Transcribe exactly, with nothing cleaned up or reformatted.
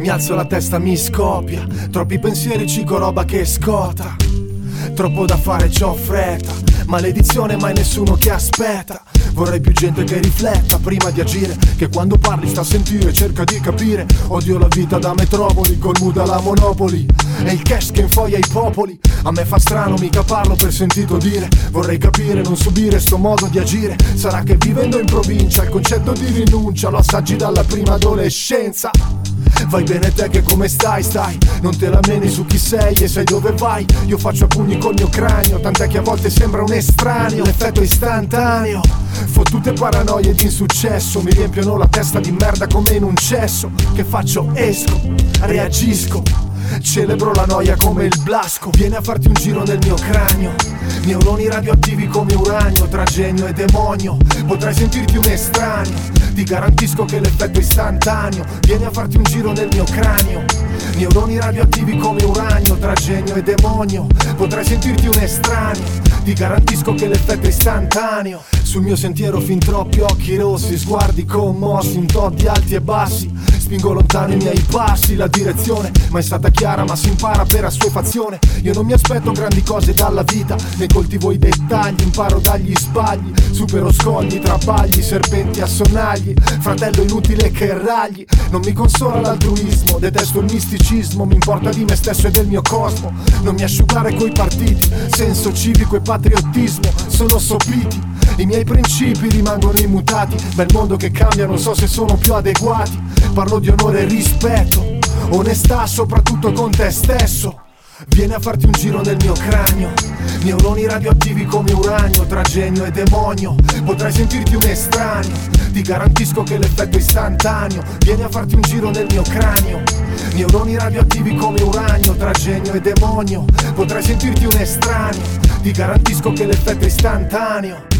Mi alzo la testa, mi scoppia, troppi pensieri, cico, roba che scotta. Troppo da fare, c'ho fretta, maledizione, mai nessuno che aspetta. Vorrei più gente che rifletta prima di agire, che quando parli sta a sentire, cerca di capire. Odio la vita da metropoli, col mood alla Monopoli, e il cash che infoglia i popoli. A me fa strano, mica parlo per sentito dire. Vorrei capire, non subire sto modo di agire. Sarà che vivendo in provincia il concetto di rinuncia lo assaggi dalla prima adolescenza. Vai bene te che come stai, stai, non te la meni su chi sei e sai dove vai. Io faccio a pugni col mio cranio, tant'è che a volte sembra un estraneo. L'effetto è istantaneo, fottute paranoie di insuccesso mi riempiono la testa di merda come in un cesso. Che faccio? Esco, reagisco, celebro la noia come il blasco. Vieni a farti un giro nel mio cranio, neuroni radioattivi come uranio, tra genio e demonio. Potrai sentirti un estraneo, ti garantisco che l'effetto è istantaneo. Vieni a farti un giro nel mio cranio, neuroni radioattivi come uranio, tra genio e demonio. Potrai sentirti un estraneo, ti garantisco che l'effetto è istantaneo. Sul mio sentiero fin troppi occhi rossi, sguardi commossi, un tot di alti e bassi. Spingo lontano i miei passi, la direzione mai è stata chiara ma si impara per assuefazione. Io non mi aspetto grandi cose dalla vita, ne coltivo i dettagli, imparo dagli sbagli. Supero scogli, trabagli, serpenti a sonagli. Fratello inutile che ragli, non mi consola l'altruismo, detesto il misticismo. Mi importa di me stesso e del mio cosmo, non mi asciugare coi partiti. Senso civico e patriottismo sono sopiti, i miei principi rimangono immutati. Bel mondo che cambia, non so se sono più adeguati. Parlo di onore e rispetto, onestà soprattutto con te stesso. Vieni a farti un giro nel mio cranio, neuroni radioattivi come uranio, tra genio e demonio. Potrai sentirti un estraneo, ti garantisco che l'effetto è istantaneo. Vieni a farti un giro nel mio cranio, neuroni radioattivi come uranio, tra genio e demonio. Potrai sentirti un estraneo, ti garantisco che l'effetto è istantaneo.